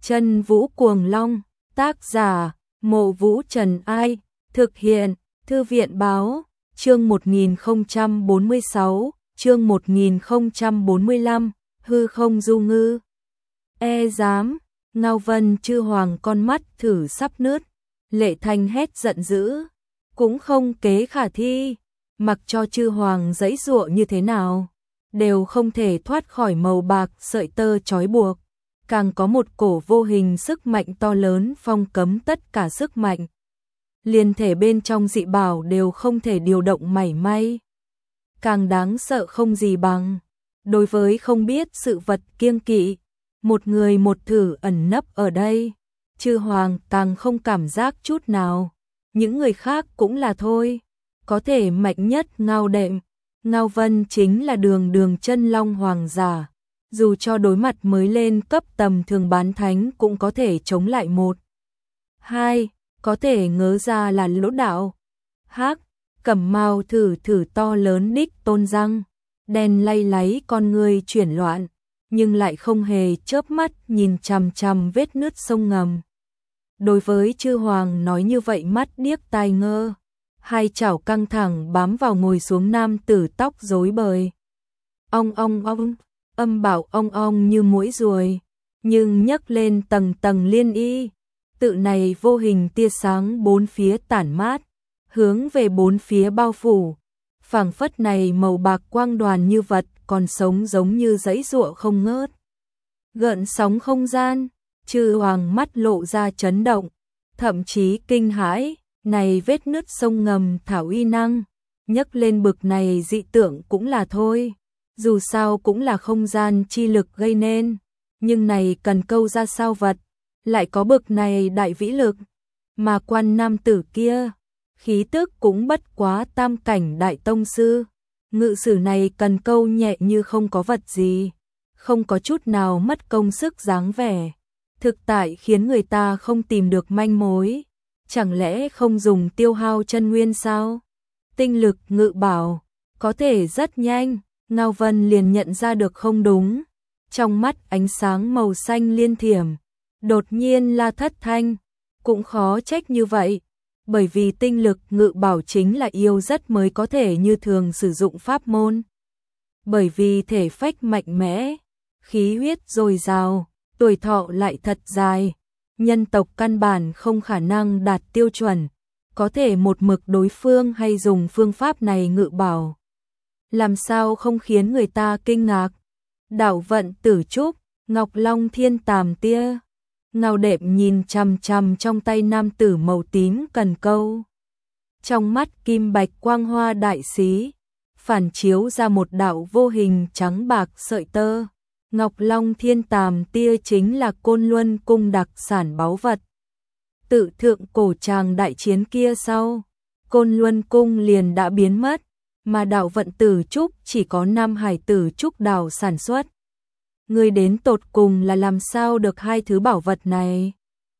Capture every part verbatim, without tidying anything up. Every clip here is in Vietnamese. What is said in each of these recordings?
Chân Vũ Cuồng Long, tác giả, Mộ Vũ Trần Ai, thực hiện, Thư viện báo, chương một nghìn không trăm bốn mươi sáu, chương một nghìn không trăm bốn mươi lăm, hư không du ngư. E dám, Ngao Vân Chư Hoàng con mắt thử sắp nứt, Lệ Thanh hét giận dữ, cũng không kế khả thi, mặc cho Chư Hoàng giãy giụa như thế nào, đều không thể thoát khỏi màu bạc sợi tơ trói buộc. Càng có một cổ vô hình sức mạnh to lớn phong cấm tất cả sức mạnh. Liên thể bên trong dị bảo đều không thể điều động mảy may. Càng đáng sợ không gì bằng. Đối với không biết sự vật kiêng kỵ, một người một thử ẩn nấp ở đây. Chư Hoàng càng không cảm giác chút nào. Những người khác cũng là thôi. Có thể mạnh nhất Ngao Đệm, Ngao Vân chính là đường đường chân long hoàng giả. Dù cho đối mặt mới lên cấp tầm thường bán thánh cũng có thể chống lại một. Hai, có thể ngớ ra là lỗ đạo. Hắc, Cẩm Mao thử thử to lớn đích tôn răng, đen lay láy con người chuyển loạn, nhưng lại không hề chớp mắt nhìn chằm chằm vết nứt sông ngầm. Đối với Chư Hoàng nói như vậy mắt điếc tai ngơ, hai chảo căng thẳng bám vào ngồi xuống nam tử tóc rối bời. Ong ong ong. Âm bảo ong ong như muỗi ruồi, nhưng nhấc lên tầng tầng liên y, tự này vô hình tia sáng bốn phía tản mát, hướng về bốn phía bao phủ, phảng phất này màu bạc quang đoàn như vật còn sống giống như giãy giụa không ngớt. Gợn sóng không gian, Chư Hoàng mắt lộ ra chấn động, thậm chí kinh hãi, này vết nứt sông ngầm thảo uy năng, nhấc lên bực này dị tượng cũng là thôi. Dù sao cũng là không gian chi lực gây nên, nhưng này cần câu ra sao vật, lại có bực này đại vĩ lực, mà quan nam tử kia, khí tức cũng bất quá tam cảnh đại tông sư, ngự sử này cần câu nhẹ như không có vật gì, không có chút nào mất công sức dáng vẻ, thực tại khiến người ta không tìm được manh mối, chẳng lẽ không dùng tiêu hao chân nguyên sao? Tinh lực ngự bảo, có thể rất nhanh. Ngao Vân liền nhận ra được không đúng, trong mắt ánh sáng màu xanh liên thiểm, đột nhiên la thất thanh, cũng khó trách như vậy, bởi vì tinh lực ngự bảo chính là yêu rất mới có thể như thường sử dụng pháp môn. Bởi vì thể phách mạnh mẽ, khí huyết dồi dào, tuổi thọ lại thật dài, nhân tộc căn bản không khả năng đạt tiêu chuẩn, có thể một mực đối phương hay dùng phương pháp này ngự bảo. Làm sao không khiến người ta kinh ngạc. Đạo vận tử trúc, Ngọc Long thiên tàm tia. Ngao Đệm nhìn chằm chằm trong tay nam tử màu tím cần câu. Trong mắt kim bạch quang hoa đại xí, phản chiếu ra một đạo vô hình trắng bạc sợi tơ. Ngọc Long thiên tàm tia chính là Côn Luân cung đặc sản báu vật. Tự thượng cổ tràng đại chiến kia sau, Côn Luân cung liền đã biến mất. Mà đạo vận tử trúc chỉ có Nam Hải tử trúc đào sản xuất. Người đến tột cùng là làm sao được hai thứ bảo vật này?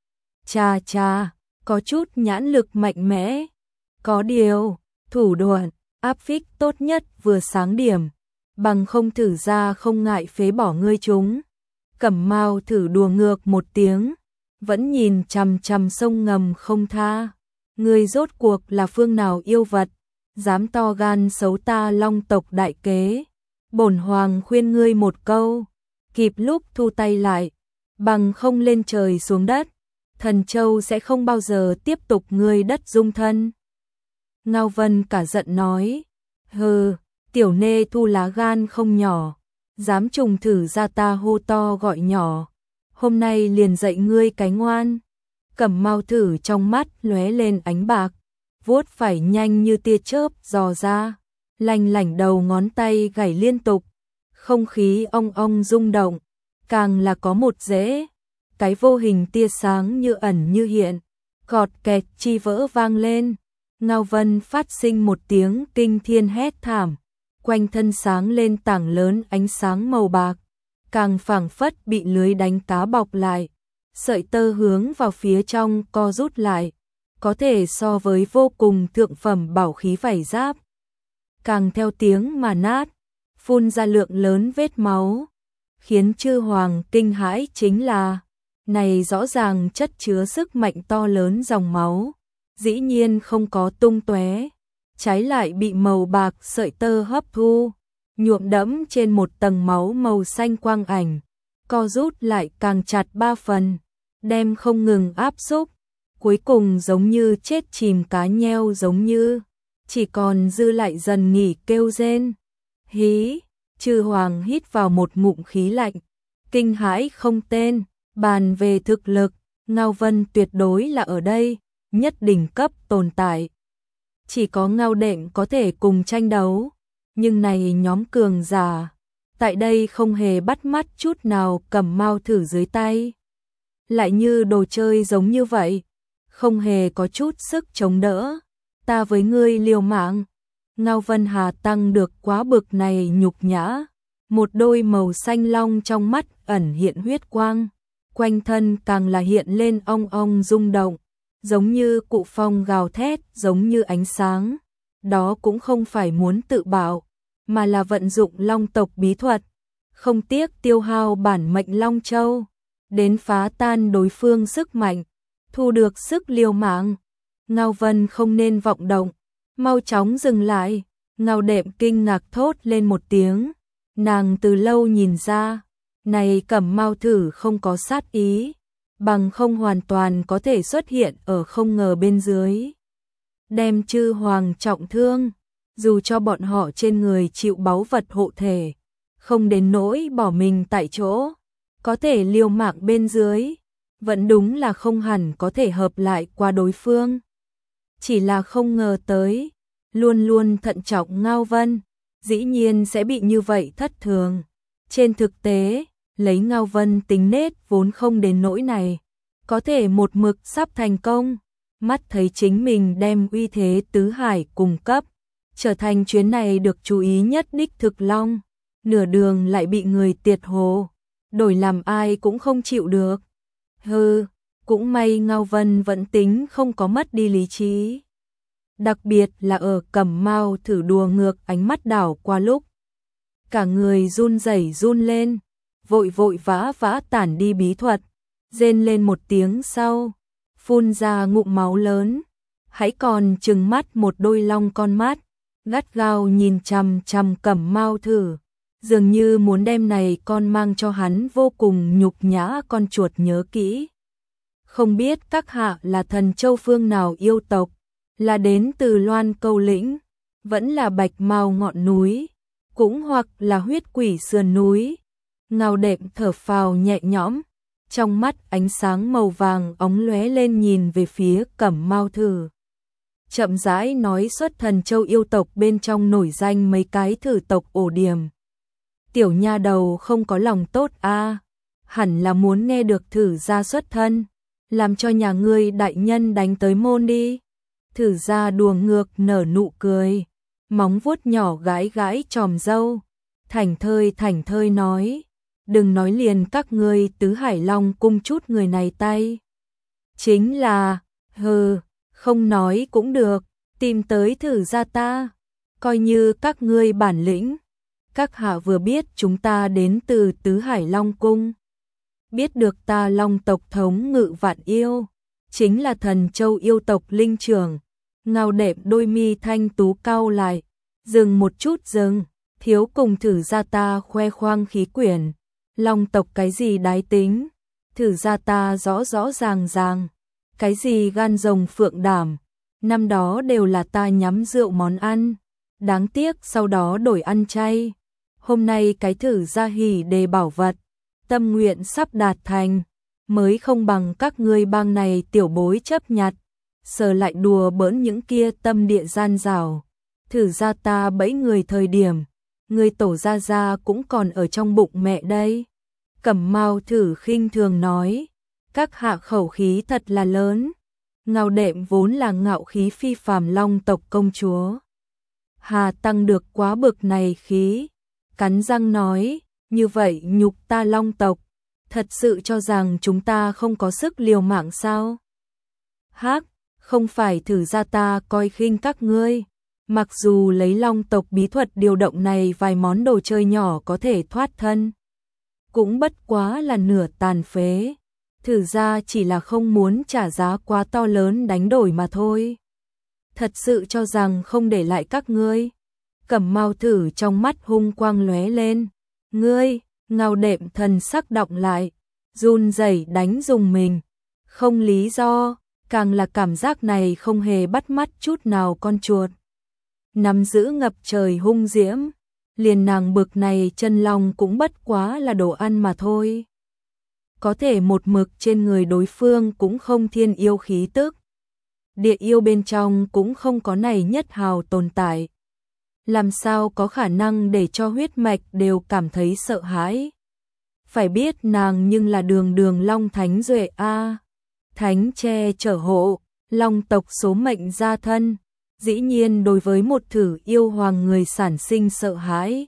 Cha cha, có chút nhãn lực mạnh mẽ. Có điều, thủ đoạn, áp phích tốt nhất vừa sáng điểm. Bằng không thử ra không ngại phế bỏ ngươi chúng. Cẩm Mao thử đùa ngược một tiếng. Vẫn nhìn chằm chằm sông ngầm không tha. Ngươi rốt cuộc là phương nào yêu vật? Dám to gan xấu ta long tộc đại kế, bổn hoàng khuyên ngươi một câu, kịp lúc thu tay lại, bằng không lên trời xuống đất, thần châu sẽ không bao giờ tiếp tục ngươi đất dung thân. Ngao Vân cả giận nói, hừ, tiểu nê thu lá gan không nhỏ, dám trùng thử ra ta hô to gọi nhỏ, hôm nay liền dạy ngươi cái ngoan. Cẩm Mao thử trong mắt lóe lên ánh bạc, vuốt phải nhanh như tia chớp dò ra, lanh lảnh đầu ngón tay gảy liên tục, không khí ong ong rung động, càng là có một rễ, cái vô hình tia sáng như ẩn như hiện, cọt kẹt chi vỡ vang lên, Ngao Vân phát sinh một tiếng kinh thiên hét thảm, quanh thân sáng lên tảng lớn ánh sáng màu bạc, càng phảng phất bị lưới đánh cá bọc lại, sợi tơ hướng vào phía trong co rút lại. Có thể so với vô cùng thượng phẩm bảo khí vảy giáp. Càng theo tiếng mà nát, phun ra lượng lớn vết máu, khiến Chư Hoàng kinh hãi chính là này rõ ràng chất chứa sức mạnh to lớn dòng máu, dĩ nhiên không có tung tóe, trái lại bị màu bạc sợi tơ hấp thu, nhuộm đẫm trên một tầng máu màu xanh quang ảnh, co rút lại càng chặt ba phần, đem không ngừng áp xúc, cuối cùng giống như chết chìm cá nheo, giống như chỉ còn dư lại dần nghỉ kêu rên. Hí, Chư Hoàng hít vào một ngụm khí lạnh, kinh hãi không tên, bàn về thực lực, Ngao Vân tuyệt đối là ở đây, nhất đỉnh cấp tồn tại. Chỉ có Ngao Đệm có thể cùng tranh đấu, nhưng này nhóm cường giả, tại đây không hề bắt mắt chút nào, Cẩm Mao thử dưới tay. Lại như đồ chơi giống như vậy, không hề có chút sức chống đỡ, ta với ngươi liều mạng. Ngao Vân Hà tăng được quá bực này nhục nhã, một đôi màu xanh long trong mắt ẩn hiện huyết quang, quanh thân càng là hiện lên ong ong rung động, giống như cụ phong gào thét, giống như ánh sáng. Đó cũng không phải muốn tự bạo, mà là vận dụng long tộc bí thuật, không tiếc tiêu hao bản mệnh Long Châu, đến phá tan đối phương sức mạnh, thu được sức liều mạng. Ngao Vân không nên vọng động, mau chóng dừng lại. Ngao Đệm kinh ngạc thốt lên một tiếng, nàng từ lâu nhìn ra, này Cẩm Mao thử không có sát ý, bằng không hoàn toàn có thể xuất hiện ở không ngờ bên dưới, đem Chư Hoàng trọng thương, dù cho bọn họ trên người chịu báu vật hộ thể, không đến nỗi bỏ mình tại chỗ, có thể liều mạng bên dưới, vẫn đúng là không hẳn có thể hợp lại qua đối phương. Chỉ là không ngờ tới, luôn luôn thận trọng Ngao Vân, dĩ nhiên sẽ bị như vậy thất thường. Trên thực tế, lấy Ngao Vân tính nết vốn không đến nỗi này, có thể một mực sắp thành công, mắt thấy chính mình đem uy thế tứ hải cùng cấp, trở thành chuyến này được chú ý nhất đích thực long, nửa đường lại bị người tiệt hồ, đổi làm ai cũng không chịu được. Hừ, cũng may Ngao Vân vẫn tính không có mất đi lý trí. Đặc biệt là ở Cẩm Mao thử đùa ngược ánh mắt đảo qua lúc, cả người run rẩy run lên, vội vội vã vã tản đi bí thuật, rên lên một tiếng sau, phun ra ngụm máu lớn, hãy còn trừng mắt một đôi long con mắt, gắt gao nhìn chằm chằm Cẩm Mao thử, dường như muốn đem này con mang cho hắn vô cùng nhục nhã con chuột nhớ kỹ. Không biết các hạ là thần châu phương nào yêu tộc, là đến từ Loan Câu lĩnh, vẫn là Bạch Mao ngọn núi, cũng hoặc là Huyết Quỷ sườn núi. Ngao Đệm thở phào nhẹ nhõm, trong mắt ánh sáng màu vàng óng lóe lên, nhìn về phía Cẩm Mao thử, chậm rãi nói, xuất thần châu yêu tộc bên trong nổi danh mấy cái thử tộc ổ điểm. Tiểu nha đầu không có lòng tốt a, à, hẳn là muốn nghe được thử gia xuất thân, làm cho nhà ngươi đại nhân đánh tới môn đi. Thử gia đùa ngược nở nụ cười, móng vuốt nhỏ gãi gãi chòm râu, thảnh thơi thảnh thơi nói, đừng nói liền các ngươi tứ hải long cung chút người này tay. Chính là, hừ, không nói cũng được, tìm tới thử gia ta, coi như các ngươi bản lĩnh. Các hạ vừa biết chúng ta đến từ tứ hải long cung, biết được ta long tộc thống ngự vạn yêu, chính là thần châu yêu tộc linh trưởng. Ngao Đệm đôi mi thanh tú cau lại, dừng một chút dừng, thiếu cùng thử gia ta khoe khoang khí quyển, long tộc cái gì đái tính, thử gia ta rõ rõ ràng ràng, cái gì gan rồng phượng đảm, năm đó đều là ta nhắm rượu món ăn, đáng tiếc sau đó đổi ăn chay, hôm nay cái thử gia hỉ đề bảo vật, tâm nguyện sắp đạt thành, mới không bằng các ngươi bang này tiểu bối chấp nhặt, sờ lại đùa bỡn những kia tâm địa gian rào. Thử gia ta bẫy người thời điểm, người tổ gia gia cũng còn ở trong bụng mẹ đây. Cẩm Mao thử khinh thường nói, các hạ khẩu khí thật là lớn. Ngao Đệm vốn là ngạo khí phi phàm long tộc công chúa, hà tăng được quá bực này khí, cắn răng nói, như vậy nhục ta long tộc, thật sự cho rằng chúng ta không có sức liều mạng sao? Hắc, không phải thử gia ta coi khinh các ngươi, mặc dù lấy long tộc bí thuật điều động này vài món đồ chơi nhỏ có thể thoát thân, cũng bất quá là nửa tàn phế, thử ra chỉ là không muốn trả giá quá to lớn đánh đổi mà thôi. Thật sự cho rằng không để lại các ngươi. Cẩm Mao Thử trong mắt hung quang lóe lên. Ngươi, Ngao Đệm thần sắc động lại, run rẩy đánh dùng mình. Không lý do, càng là cảm giác này không hề bắt mắt chút nào con chuột. Nắm giữ ngập trời hung diễm, liền nàng bực này chân long cũng bất quá là đồ ăn mà thôi. Có thể một mực trên người đối phương cũng không thiên yêu khí tức. Địa yêu bên trong cũng không có này nhất hào tồn tại. Làm sao có khả năng để cho huyết mạch đều cảm thấy sợ hãi. Phải biết nàng nhưng là đường đường long thánh duệ a, thánh che chở hộ, long tộc số mệnh gia thân, dĩ nhiên đối với một thử yêu hoàng người sản sinh sợ hãi.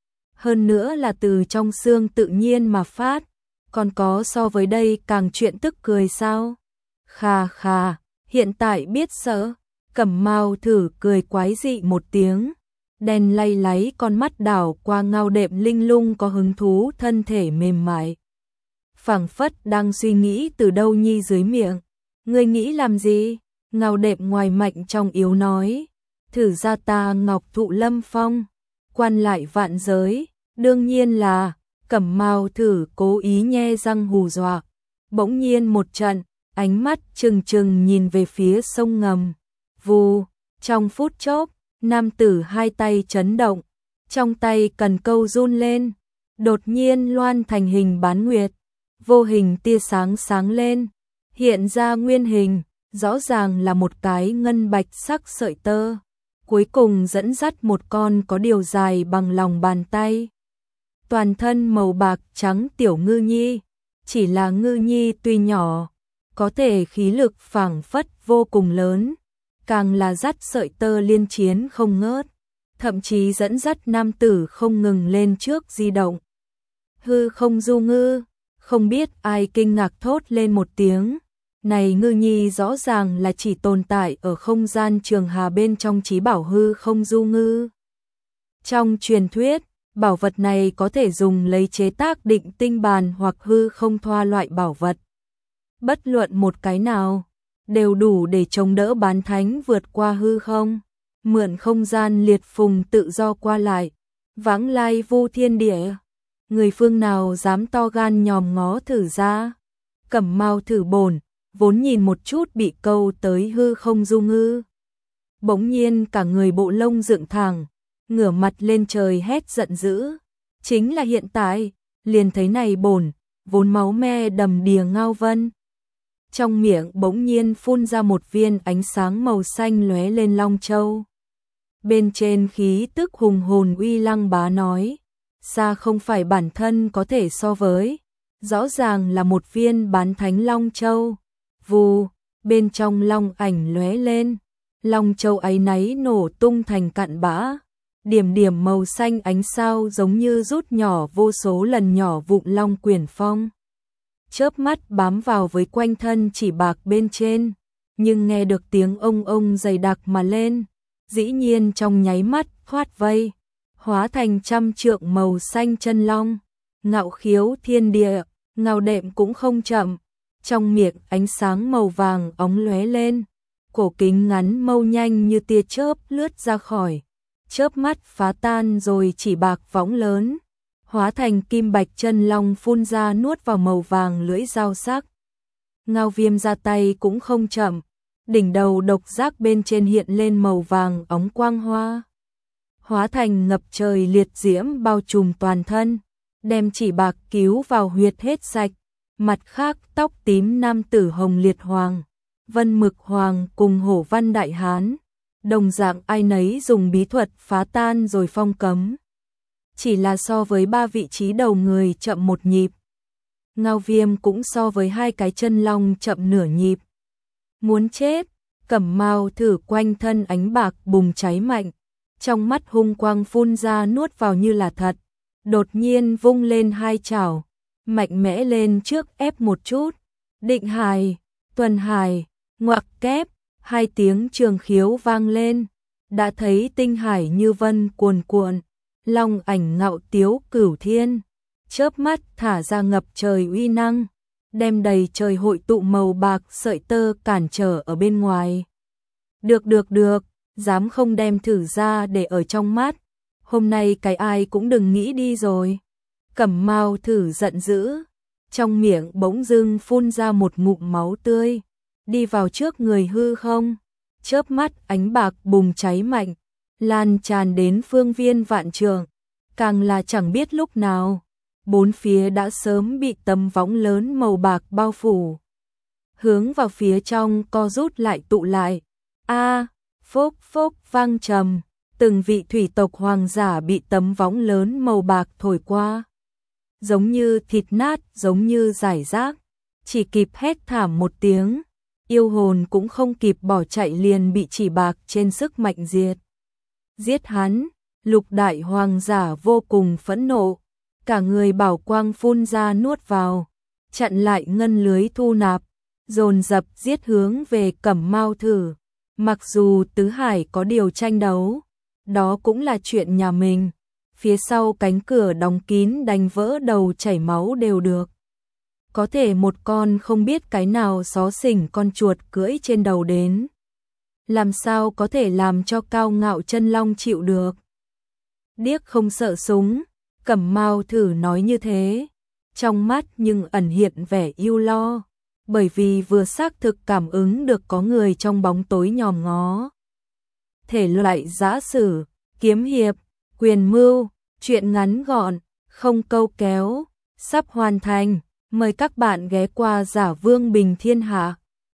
Hơn nữa là từ trong xương tự nhiên mà phát, còn có so với đây càng chuyện tức cười sao? Khà khà, hiện tại biết sợ. Cẩm Mao Thử cười quái dị một tiếng, đen lay láy con mắt đảo qua Ngao Đệm linh lung có hứng thú thân thể mềm mại. Phảng phất đang suy nghĩ từ đâu nhi dưới miệng. Ngươi nghĩ làm gì? Ngao Đệm ngoài mạnh trong yếu nói. Thử ra ta ngọc thụ lâm phong, quan lại vạn giới, đương nhiên là. Cẩm Mao Thử cố ý nhe răng hù dọa. Bỗng nhiên một trận, ánh mắt trừng trừng nhìn về phía sông ngầm. Vù, trong phút chốc, nam tử hai tay chấn động, trong tay cần câu run lên, đột nhiên loan thành hình bán nguyệt, vô hình tia sáng sáng lên, hiện ra nguyên hình, rõ ràng là một cái ngân bạch sắc sợi tơ, cuối cùng dẫn dắt một con có điều dài bằng lòng bàn tay. Toàn thân màu bạc trắng tiểu ngư nhi, chỉ là ngư nhi tuy nhỏ, có thể khí lực phảng phất vô cùng lớn, càng là dắt sợi tơ liên chiến không ngớt, thậm chí dẫn dắt nam tử không ngừng lên trước di động. Hư không du ngư, không biết ai kinh ngạc thốt lên một tiếng, này ngư nhi rõ ràng là chỉ tồn tại ở không gian trường hà bên trong trí bảo hư không du ngư. Trong truyền thuyết, bảo vật này có thể dùng lấy chế tác định tinh bàn hoặc hư không thoa loại bảo vật. Bất luận một cái nào, đều đủ để chống đỡ bán thánh vượt qua hư không, mượn không gian liệt phùng tự do qua lại, vãng lai vu thiên địa. Người phương nào dám to gan nhòm ngó thử ra? Cẩm Mao Thử bổn, vốn nhìn một chút bị câu tới hư không du ngư. Bỗng nhiên cả người bộ lông dựng thẳng, ngửa mặt lên trời hét giận dữ. Chính là hiện tại, liền thấy này bổn, vốn máu me đầm đìa Ngao Vân. Trong miệng bỗng nhiên phun ra một viên ánh sáng màu xanh lóe lên long châu. Bên trên khí tức hùng hồn uy lăng bá nói, xa không phải bản thân có thể so với, rõ ràng là một viên bán thánh long châu. Vù, bên trong long ảnh lóe lên, long châu ấy náy nổ tung thành cặn bã. Điểm điểm màu xanh ánh sao giống như rút nhỏ vô số lần nhỏ vụn long quyển phong. Chớp mắt bám vào với quanh thân chỉ bạc bên trên, nhưng nghe được tiếng ông ông dày đặc mà lên, dĩ nhiên trong nháy mắt thoát vây, hóa thành trăm trượng màu xanh chân long, ngạo khiếu thiên địa. Ngao Đệm cũng không chậm, trong miệng ánh sáng màu vàng óng lóe lên, cổ kính ngắn mâu nhanh như tia chớp lướt ra khỏi, chớp mắt phá tan rồi chỉ bạc võng lớn, hóa thành kim bạch chân long phun ra nuốt vào màu vàng lưỡi dao sắc. Ngao Viêm ra tay cũng không chậm, đỉnh đầu độc giác bên trên hiện lên màu vàng óng quang hoa, hóa thành ngập trời liệt diễm bao trùm toàn thân, đem chỉ bạc cứu vào huyệt hết sạch. Mặt khác tóc tím nam tử Hồng Liệt Hoàng, Vân Mực Hoàng cùng Hổ Văn Đại Hán, đồng dạng ai nấy dùng bí thuật phá tan rồi phong cấm. Chỉ là so với ba vị trí đầu người chậm một nhịp. Ngao Viêm cũng so với hai cái chân long chậm nửa nhịp. Muốn chết, Cẩm Mao Thử quanh thân ánh bạc bùng cháy mạnh, trong mắt hung quang phun ra nuốt vào như là thật, đột nhiên vung lên hai chảo, mạnh mẽ lên trước ép một chút, định hài, tuần hài, ngoặc kép, hai tiếng trường khiếu vang lên, đã thấy tinh hải như vân cuồn cuộn, long ảnh ngạo tiếu cửu thiên, chớp mắt thả ra ngập trời uy năng, đem đầy trời hội tụ màu bạc sợi tơ cản trở ở bên ngoài. Được được được, dám không đem thử ra để ở trong mắt, hôm nay cái ai cũng đừng nghĩ đi rồi. Cẩm Mao Thử giận dữ, trong miệng bỗng dưng phun ra một ngụm máu tươi, đi vào trước người hư không, chớp mắt ánh bạc bùng cháy mạnh, lan tràn đến phương viên vạn trượng, càng là chẳng biết lúc nào, bốn phía đã sớm bị tấm võng lớn màu bạc bao phủ. Hướng vào phía trong co rút lại tụ lại. A, phốc phốc vang trầm, từng vị thủy tộc hoàng giả bị tấm võng lớn màu bạc thổi qua. Giống như thịt nát, giống như giải rác, chỉ kịp hét thảm một tiếng, yêu hồn cũng không kịp bỏ chạy liền bị chỉ bạc trên sức mạnh diệt. Giết hắn, lục đại hoàng giả vô cùng phẫn nộ, cả người bảo quang phun ra nuốt vào, chặn lại ngân lưới thu nạp, dồn dập giết hướng về Cẩm Mao Thử. Mặc dù tứ hải có điều tranh đấu, đó cũng là chuyện nhà mình, phía sau cánh cửa đóng kín đánh vỡ đầu chảy máu đều được. Có thể một con không biết cái nào xó xỉnh con chuột cưỡi trên đầu đến. Làm sao có thể làm cho cao ngạo chân long chịu được. Điếc không sợ súng, Cẩm Mao Thử nói như thế, trong mắt nhưng ẩn hiện vẻ ưu lo, bởi vì vừa xác thực cảm ứng được có người trong bóng tối nhòm ngó. Thể loại giã sử, kiếm hiệp, quyền mưu, truyện ngắn gọn, không câu kéo, sắp hoàn thành, mời các bạn ghé qua Giả Vương Bình Thiên Hạ.